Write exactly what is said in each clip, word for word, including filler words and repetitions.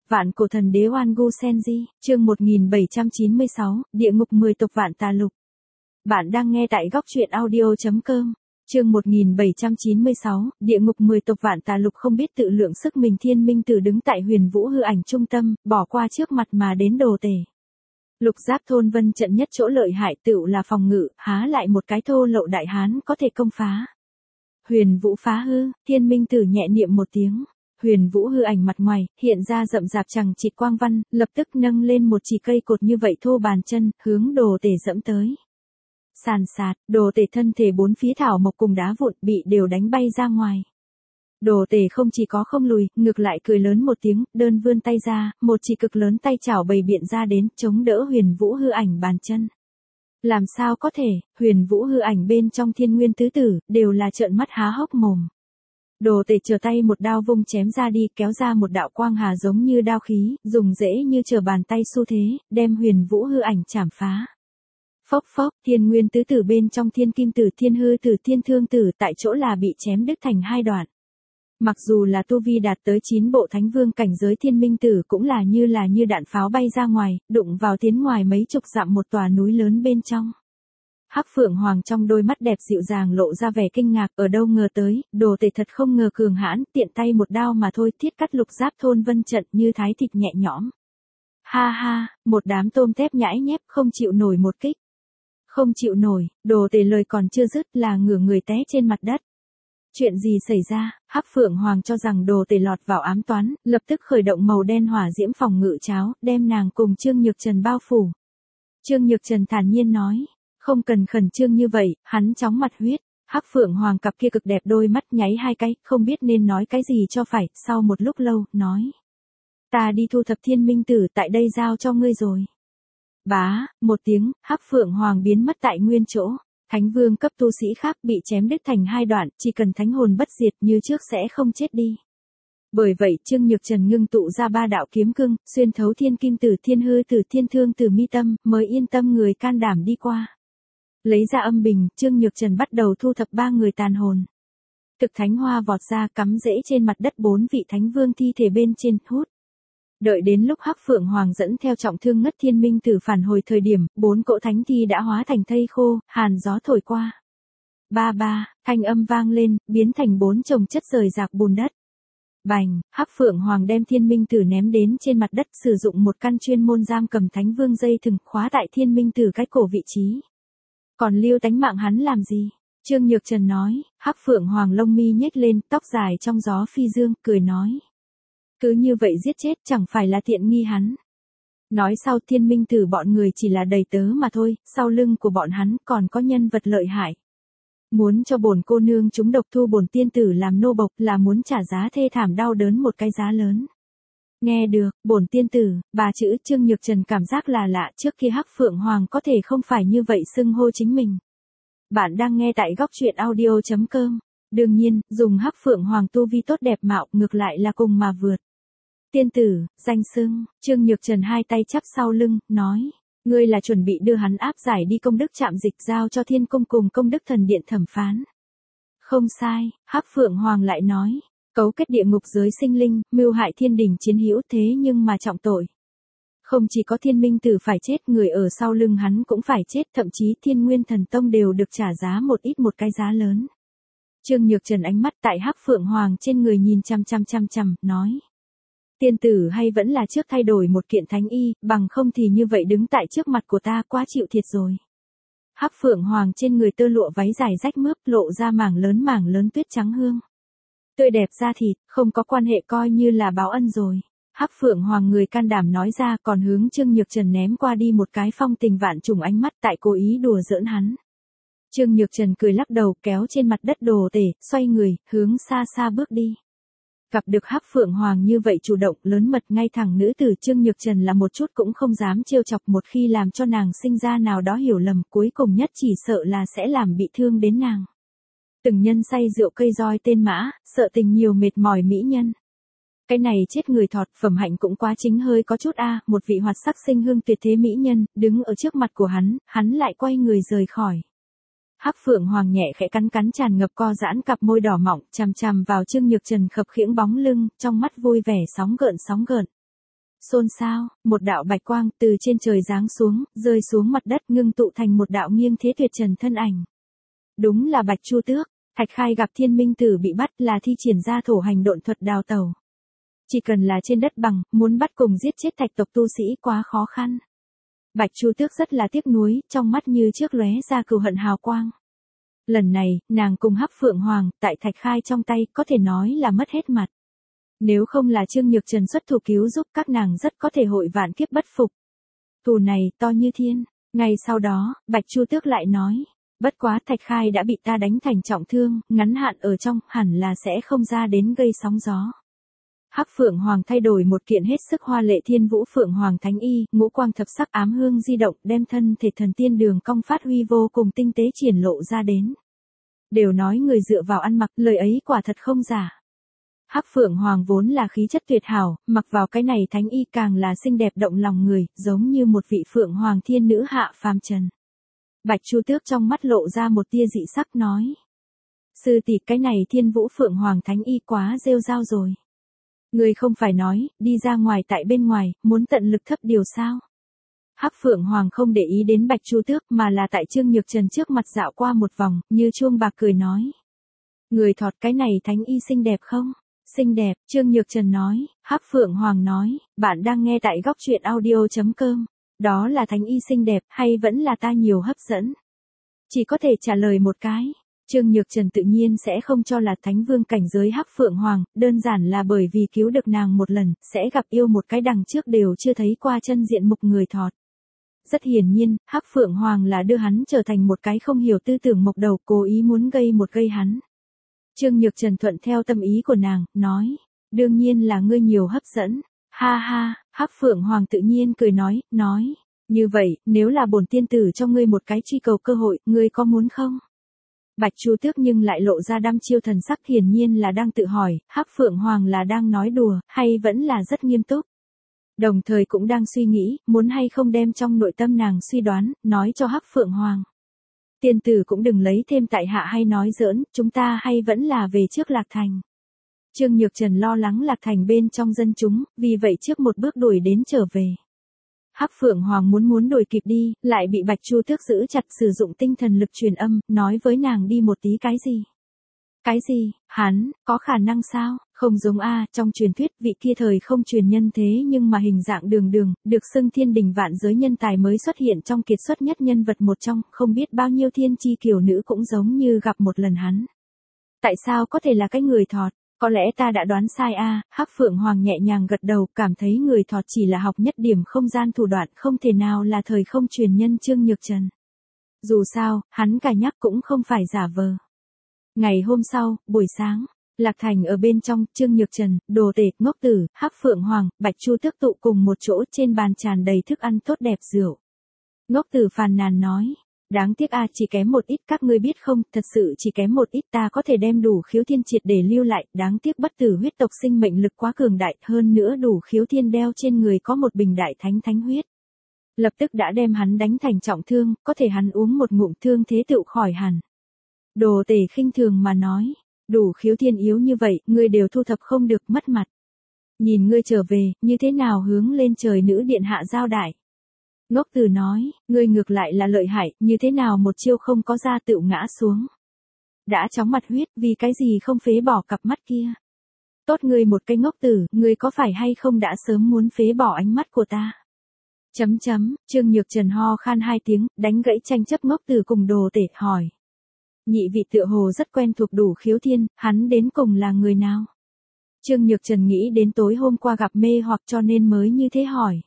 Vạn cổ thần đế Oan Gu Senji, chương một nghìn bảy trăm chín mươi sáu, Địa ngục mười tộc vạn tà lục. Bạn đang nghe tại góc truyện audio.com. Chương một nghìn bảy trăm chín mươi sáu, Địa ngục mười tộc vạn tà lục. Không biết tự lượng sức mình, Thiên Minh Tử đứng tại Huyền Vũ hư ảnh trung tâm, bỏ qua trước mặt mà đến đồ tể. Lục giáp thôn vân trận nhất chỗ lợi hại tựu là phòng ngự, há lại một cái thô lậu đại hán có thể công phá. Huyền Vũ phá hư, Thiên Minh Tử nhẹ niệm một tiếng. Huyền Vũ hư ảnh mặt ngoài, hiện ra rậm rạp chằng chịt quang văn, lập tức nâng lên một chỉ cây cột như vậy thô bàn chân, hướng đồ tể dẫm tới. Sàn sạt, đồ tể thân thể bốn phía thảo mộc cùng đá vụn bị đều đánh bay ra ngoài. Đồ tể không chỉ có không lùi, ngược lại cười lớn một tiếng, đơn vươn tay ra, một chỉ cực lớn tay chảo bày biện ra đến, chống đỡ Huyền Vũ hư ảnh bàn chân. Làm sao có thể, Huyền Vũ hư ảnh bên trong Thiên Nguyên tứ tử, đều là trợn mắt há hốc mồm. Đồ tể trở tay một đao vung chém ra đi, kéo ra một đạo quang hà giống như đao khí, dùng dễ như trở bàn tay xu thế, đem Huyền Vũ hư ảnh chảm phá. Phốc phốc, Thiên Nguyên tứ tử bên trong Thiên Kim tử, Thiên Hư tử, Thiên Thương tử tại chỗ là bị chém đứt thành hai đoạn. Mặc dù là tu vi đạt tới chín bộ thánh vương cảnh giới, Thiên Minh tử cũng là như là như đạn pháo bay ra ngoài, đụng vào tiến ngoài mấy chục dặm một tòa núi lớn bên trong. Hắc Phượng Hoàng trong đôi mắt đẹp dịu dàng lộ ra vẻ kinh ngạc, ở đâu ngờ tới, đồ tể thật không ngờ cường hãn, tiện tay một đao mà thôi, thiết cắt lục giáp thôn vân trận như thái thịt nhẹ nhõm. Ha ha, một đám tôm tép nhãi nhép không chịu nổi một kích. Không chịu nổi, đồ tể lời còn chưa dứt là ngửa người té trên mặt đất. Chuyện gì xảy ra? Hắc Phượng Hoàng cho rằng đồ tể lọt vào ám toán, lập tức khởi động màu đen hỏa diễm phòng ngự cháo, đem nàng cùng Trương Nhược Trần bao phủ. Trương Nhược Trần thản nhiên nói. Không cần khẩn trương như vậy, hắn chóng mặt huyết. Hắc Phượng Hoàng cặp kia cực đẹp đôi mắt nháy hai cái, không biết nên nói cái gì cho phải, sau một lúc lâu, nói. Ta đi thu thập Thiên Minh tử, tại đây giao cho ngươi rồi. Bá, một tiếng, Hắc Phượng Hoàng biến mất tại nguyên chỗ. Thánh vương cấp tu sĩ khác bị chém đứt thành hai đoạn, chỉ cần thánh hồn bất diệt như trước sẽ không chết đi. Bởi vậy Trương Nhược Trần ngưng tụ ra ba đạo kiếm cương, xuyên thấu Thiên Kim tử, Thiên Hư tử, Thiên Thương tử mi tâm, mới yên tâm người can đảm đi qua. Lấy ra âm bình, Trương Nhược Trần bắt đầu thu thập ba người tàn hồn. Thực thánh hoa vọt ra, cắm rễ trên mặt đất bốn vị thánh vương thi thể bên trên, hút. Đợi đến lúc Hắc Phượng Hoàng dẫn theo trọng thương ngất Thiên Minh tử phản hồi thời điểm, bốn cỗ thánh thi đã hóa thành thây khô, hàn gió thổi qua. Ba ba, thanh âm vang lên, biến thành bốn chồng chất rời rạc bùn đất. Bành, Hắc Phượng Hoàng đem Thiên Minh tử ném đến trên mặt đất, sử dụng một căn chuyên môn giam cầm thánh vương dây thừng khóa tại Thiên Minh tử cái cổ vị trí. Còn lưu tánh mạng hắn làm gì? Trương Nhược Trần nói. Hắc Phượng Hoàng lông mi nhếch lên, tóc dài trong gió phi dương, cười nói. Cứ như vậy giết chết chẳng phải là tiện nghi hắn. Nói sau Thiên Minh tử bọn người chỉ là đầy tớ mà thôi, sau lưng của bọn hắn còn có nhân vật lợi hại. Muốn cho bổn cô nương chúng độc thu bổn tiên tử làm nô bộc là muốn trả giá thê thảm đau đớn một cái giá lớn. Nghe được, bổn tiên tử, ba chữ Trương Nhược Trần cảm giác là lạ, trước khi Hắc Phượng Hoàng có thể không phải như vậy xưng hô chính mình. Bạn đang nghe tại góc truyện audio.com. Đương nhiên, dùng Hắc Phượng Hoàng tu vi tốt đẹp mạo, ngược lại là cùng mà vượt. Tiên tử, danh xưng, Trương Nhược Trần hai tay chắp sau lưng, nói. Ngươi là chuẩn bị đưa hắn áp giải đi công đức trạm dịch giao cho Thiên Cung cùng công đức thần điện thẩm phán. Không sai, Hắc Phượng Hoàng lại nói. Cấu kết địa ngục giới sinh linh, mưu hại thiên đình chiến hữu, thế nhưng mà trọng tội. Không chỉ có Thiên Minh tử phải chết, người ở sau lưng hắn cũng phải chết, thậm chí Thiên Nguyên Thần Tông đều được trả giá một ít một cái giá lớn. Trương Nhược Trần ánh mắt tại Hắc Phượng Hoàng trên người nhìn chăm chăm chăm chăm, nói. Tiên tử hay vẫn là trước thay đổi một kiện thánh y, bằng không thì như vậy đứng tại trước mặt của ta quá chịu thiệt rồi. Hắc Phượng Hoàng trên người tơ lụa váy dài rách mướp, lộ ra mảng lớn mảng lớn tuyết trắng hương. Tươi đẹp da thịt, không có quan hệ coi như là báo ân rồi. Hắc Phượng Hoàng người can đảm nói ra, còn hướng Trương Nhược Trần ném qua đi một cái phong tình vạn trùng ánh mắt, tại cố ý đùa giỡn hắn. Trương Nhược Trần cười lắc đầu, kéo trên mặt đất đồ tể, xoay người, hướng xa xa bước đi. Gặp được Hắc Phượng Hoàng như vậy chủ động, lớn mật, ngay thẳng nữ tử, Trương Nhược Trần là một chút cũng không dám trêu chọc, một khi làm cho nàng sinh ra nào đó hiểu lầm, cuối cùng nhất chỉ sợ là sẽ làm bị thương đến nàng. Từng nhân say rượu cây roi tên mã, sợ tình nhiều mệt mỏi mỹ nhân. Cái này chết người thọt, phẩm hạnh cũng quá chính hơi có chút a, một vị hoạt sắc sinh hương tuyệt thế mỹ nhân, đứng ở trước mặt của hắn, hắn lại quay người rời khỏi. Hắc Phượng Hoàng nhẹ khẽ cắn cắn tràn ngập co giãn cặp môi đỏ mọng, chằm chằm vào Trương Nhược Trần khập khiễng bóng lưng, trong mắt vui vẻ sóng gợn sóng gợn. Xôn xao, một đạo bạch quang từ trên trời giáng xuống, rơi xuống mặt đất ngưng tụ thành một đạo nghiêng thế tuyệt trần thân ảnh. Đúng là Bạch Chu Tước. Thạch Khai gặp Thiên Minh Tử bị bắt là thi triển ra thổ hành độn thuật đào tẩu. Chỉ cần là trên đất bằng, muốn bắt cùng giết chết thạch tộc tu sĩ quá khó khăn. Bạch Chu Tước rất là tiếc nuối, trong mắt như trước lóe ra cừu hận hào quang. Lần này, nàng cùng Hắc Phượng Hoàng, tại Thạch Khai trong tay, có thể nói là mất hết mặt. Nếu không là Trương Nhược Trần xuất thủ cứu giúp, các nàng rất có thể hội vạn kiếp bất phục. Thù này to như thiên. Ngay sau đó, Bạch Chu Tước lại nói, bất quá Thạch Khai đã bị ta đánh thành trọng thương, ngắn hạn ở trong, hẳn là sẽ không ra đến gây sóng gió. Hắc Phượng Hoàng thay đổi một kiện hết sức hoa lệ Thiên Vũ Phượng Hoàng Thánh Y, ngũ quang thập sắc ám hương di động, đem thân thể thần tiên đường cong phát huy vô cùng tinh tế triển lộ ra đến. Đều nói người dựa vào ăn mặc, lời ấy quả thật không giả. Hắc Phượng Hoàng vốn là khí chất tuyệt hảo, mặc vào cái này Thánh Y càng là xinh đẹp động lòng người, giống như một vị Phượng Hoàng thiên nữ hạ phàm trần. Bạch Chu Tước trong mắt lộ ra một tia dị sắc nói. Sư tỷ, cái này Thiên Vũ Phượng Hoàng Thánh Y quá rêu rao rồi. Người không phải nói, đi ra ngoài tại bên ngoài, muốn tận lực thấp điều sao. Hắc Phượng Hoàng không để ý đến Bạch Chu Tước mà là tại Trương Nhược Trần trước mặt dạo qua một vòng, như chuông bạc cười nói. Người thọt, cái này Thánh Y xinh đẹp không? Xinh đẹp, Trương Nhược Trần nói. Hắc Phượng Hoàng nói, bạn đang nghe tại góc truyện audio chấm com. Đó là Thánh Y xinh đẹp hay vẫn là ta nhiều hấp dẫn? Chỉ có thể trả lời một cái. Trương Nhược Trần tự nhiên sẽ không cho là Thánh Vương cảnh giới Hắc Phượng Hoàng, đơn giản là bởi vì cứu được nàng một lần, sẽ gặp yêu một cái đằng trước đều chưa thấy qua chân diện mục người thọt. Rất hiển nhiên, Hắc Phượng Hoàng là đưa hắn trở thành một cái không hiểu tư tưởng mộc đầu, cố ý muốn gây một gây hắn. Trương Nhược Trần thuận theo tâm ý của nàng, nói, đương nhiên là ngươi nhiều hấp dẫn. Ha ha, Hắc Phượng Hoàng tự nhiên cười nói, nói, như vậy, nếu là bổn tiên tử cho ngươi một cái truy cầu cơ hội, ngươi có muốn không? Bạch Chu Tước nhưng lại lộ ra đăm chiêu thần sắc, hiển nhiên là đang tự hỏi, Hắc Phượng Hoàng là đang nói đùa, hay vẫn là rất nghiêm túc. Đồng thời cũng đang suy nghĩ, muốn hay không đem trong nội tâm nàng suy đoán, nói cho Hắc Phượng Hoàng. Tiên tử cũng đừng lấy thêm tại hạ hay nói giỡn, chúng ta hay vẫn là về trước Lạc Thành. Trương Nhược Trần lo lắng Lạc Thành bên trong dân chúng, vì vậy trước một bước đuổi đến trở về. Hắc Phượng Hoàng muốn muốn đuổi kịp đi, lại bị Bạch Chu Tước giữ chặt, sử dụng tinh thần lực truyền âm, nói với nàng đi một tí. Cái gì? Cái gì? Hắn, có khả năng sao? Không giống a, trong truyền thuyết vị kia thời không truyền nhân thế nhưng mà hình dạng đường đường, được xưng thiên đình vạn giới nhân tài mới xuất hiện trong kiệt xuất nhất nhân vật một trong, không biết bao nhiêu thiên chi kiều nữ cũng giống như gặp một lần hắn. Tại sao có thể là cái người thọt? Có lẽ ta đã đoán sai a. À, Hắc Phượng Hoàng nhẹ nhàng gật đầu, cảm thấy người thọt chỉ là học nhất điểm không gian thủ đoạn, không thể nào là thời không truyền nhân Trương Nhược Trần. Dù sao, hắn cả nhắc cũng không phải giả vờ. Ngày hôm sau, buổi sáng, Lạc Thành ở bên trong, Trương Nhược Trần, Đồ Tể, Ngốc Tử, Hắc Phượng Hoàng, Bạch Chu Tước tụ cùng một chỗ, trên bàn tràn đầy thức ăn tốt đẹp rượu. Ngốc Tử phàn nàn nói. Đáng tiếc a, chỉ kém một ít, các ngươi biết không, thật sự chỉ kém một ít, ta có thể đem đủ khiếu thiên triệt để lưu lại, đáng tiếc bất tử huyết tộc sinh mệnh lực quá cường đại, hơn nữa đủ khiếu thiên đeo trên người có một bình đại thánh thánh huyết. Lập tức đã đem hắn đánh thành trọng thương, có thể hắn uống một ngụm thương thế tựu khỏi hẳn. Đồ Tể khinh thường mà nói, đủ khiếu thiên yếu như vậy, ngươi đều thu thập không được, mất mặt. Nhìn ngươi trở về, như thế nào hướng lên trời nữ điện hạ giao đại. Ngốc Tử nói, ngươi ngược lại là lợi hại, như thế nào một chiêu không có ra tựu ngã xuống. Đã chóng mặt huyết, vì cái gì không phế bỏ cặp mắt kia. Tốt ngươi một cái Ngốc Tử, ngươi có phải hay không đã sớm muốn phế bỏ ánh mắt của ta. Chấm chấm, Trương Nhược Trần ho khan hai tiếng, đánh gãy tranh chấp Ngốc Tử cùng Đồ Tể, hỏi. Nhị vị tựa hồ rất quen thuộc đủ khiếu thiên, hắn đến cùng là người nào? Trương Nhược Trần nghĩ đến tối hôm qua gặp mê hoặc cho nên mới như thế hỏi.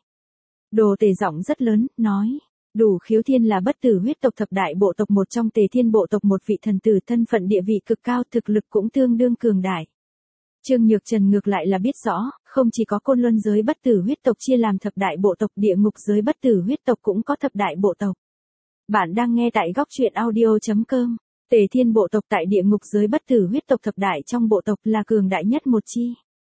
Đồ Tể giọng rất lớn, nói, đủ khiếu thiên là bất tử huyết tộc thập đại bộ tộc một trong Tề Thiên bộ tộc, một vị thần tử, thân phận địa vị cực cao, thực lực cũng tương đương cường đại. Trương Nhược Trần ngược lại là biết rõ, không chỉ có côn luân giới bất tử huyết tộc chia làm thập đại bộ tộc, địa ngục giới bất tử huyết tộc cũng có thập đại bộ tộc. Bạn đang nghe tại góc truyện audio chấm com. Tề Thiên bộ tộc tại địa ngục giới bất tử huyết tộc thập đại trong bộ tộc là cường đại nhất một chi.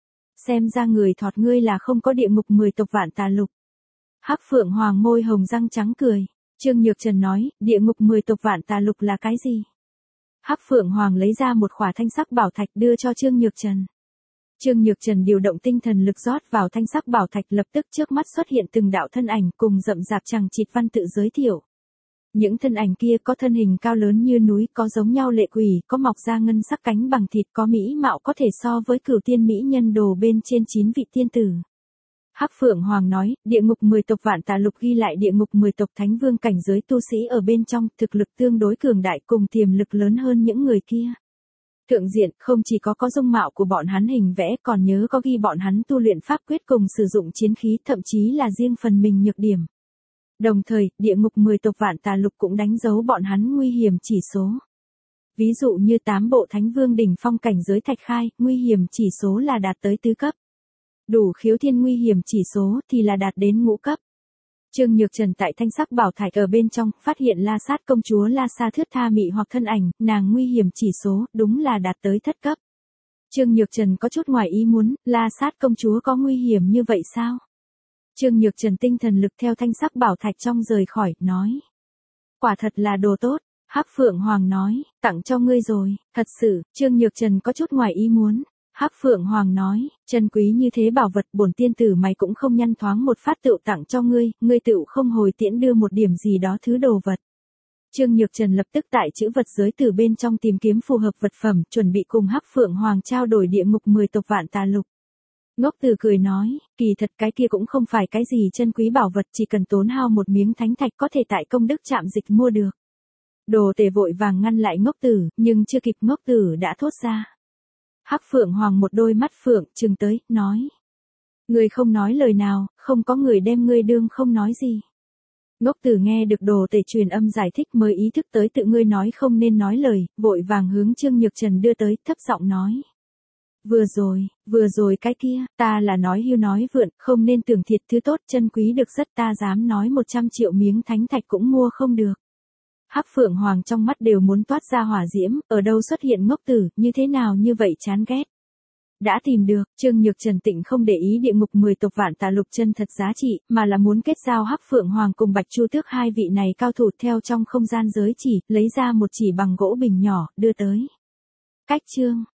Xem ra người thọt ngươi là không có địa ngục mười tộc vạn tà lục. Hắc Phượng Hoàng môi hồng răng trắng cười. Trương Nhược Trần nói, địa ngục mười tộc vạn tà lục là cái gì? Hắc Phượng Hoàng lấy ra một khỏa thanh sắc bảo thạch đưa cho Trương Nhược Trần. Trương Nhược Trần điều động tinh thần lực rót vào thanh sắc bảo thạch, lập tức trước mắt xuất hiện từng đạo thân ảnh cùng rậm rạp chằng chịt văn tự giới thiệu. Những thân ảnh kia có thân hình cao lớn như núi, có giống nhau lệ quỷ, có mọc ra ngân sắc cánh bằng thịt, có mỹ mạo có thể so với cửu tiên mỹ nhân đồ bên trên chín vị tiên tử. Hắc Phượng Hoàng nói, địa ngục mười tộc Vạn Tà Lục ghi lại địa ngục mười tộc thánh vương cảnh giới tu sĩ ở bên trong, thực lực tương đối cường đại cùng tiềm lực lớn hơn những người kia. Thượng diện không chỉ có có dung mạo của bọn hắn hình vẽ, còn nhớ có ghi bọn hắn tu luyện pháp quyết cùng sử dụng chiến khí, thậm chí là riêng phần mình nhược điểm. Đồng thời, địa ngục mười tộc Vạn Tà Lục cũng đánh dấu bọn hắn nguy hiểm chỉ số. Ví dụ như tám bộ thánh vương đỉnh phong cảnh giới Thạch Khai, nguy hiểm chỉ số là đạt tới tứ cấp. Đủ khiếu thiên nguy hiểm chỉ số thì là đạt đến ngũ cấp. Trương Nhược Trần tại thanh sắc bảo thạch ở bên trong, phát hiện La Sát công chúa La Sa thướt tha mị hoặc thân ảnh, nàng nguy hiểm chỉ số, đúng là đạt tới thất cấp. Trương Nhược Trần có chút ngoài ý muốn, La Sát công chúa có nguy hiểm như vậy sao? Trương Nhược Trần tinh thần lực theo thanh sắc bảo thạch trong rời khỏi, nói. Quả thật là đồ tốt, Hắc Phượng Hoàng nói, tặng cho ngươi rồi, thật sự, Trương Nhược Trần có chút ngoài ý muốn. Hắc Phượng Hoàng nói, chân quý như thế bảo vật bổn tiên tử mày cũng không nhăn thoáng một phát tựu tặng cho ngươi, ngươi tựu không hồi tiễn đưa một điểm gì đó thứ đồ vật. Trương Nhược Trần lập tức tại chữ vật giới từ bên trong tìm kiếm phù hợp vật phẩm, chuẩn bị cùng Hắc Phượng Hoàng trao đổi địa ngục mười tộc Vạn Tà Lục. Ngốc Từ cười nói, kỳ thật cái kia cũng không phải cái gì chân quý bảo vật, chỉ cần tốn hao một miếng thánh thạch có thể tại công đức trạm dịch mua được. Đồ Tể vội vàng ngăn lại Ngốc Tử, nhưng chưa kịp Ngốc Tử đã thốt ra. Hắc Phượng Hoàng một đôi mắt phượng trừng tới, nói. Ngươi không nói lời nào, không có người đem ngươi đương không nói gì. Ngốc Tử nghe được Đồ Tể truyền âm giải thích mới ý thức tới tự ngươi nói không nên nói lời, vội vàng hướng Trương Nhược Trần đưa tới, thấp giọng nói. Vừa rồi, vừa rồi cái kia, ta là nói hưu nói vượn, không nên tưởng thiệt thứ tốt chân quý được rất, ta dám nói một trăm triệu miếng thánh thạch cũng mua không được. Hắc Phượng Hoàng trong mắt đều muốn toát ra hỏa diễm, ở đâu xuất hiện Ngốc Tử, như thế nào như vậy chán ghét. Đã tìm được, Trương Nhược Trần tịnh không để ý địa ngục mười tộc Vạn Tà Lục chân thật giá trị, mà là muốn kết giao Hắc Phượng Hoàng cùng Bạch Chu Tước hai vị này cao thủ, theo trong không gian giới chỉ, lấy ra một chỉ bằng gỗ bình nhỏ, đưa tới. Cách chương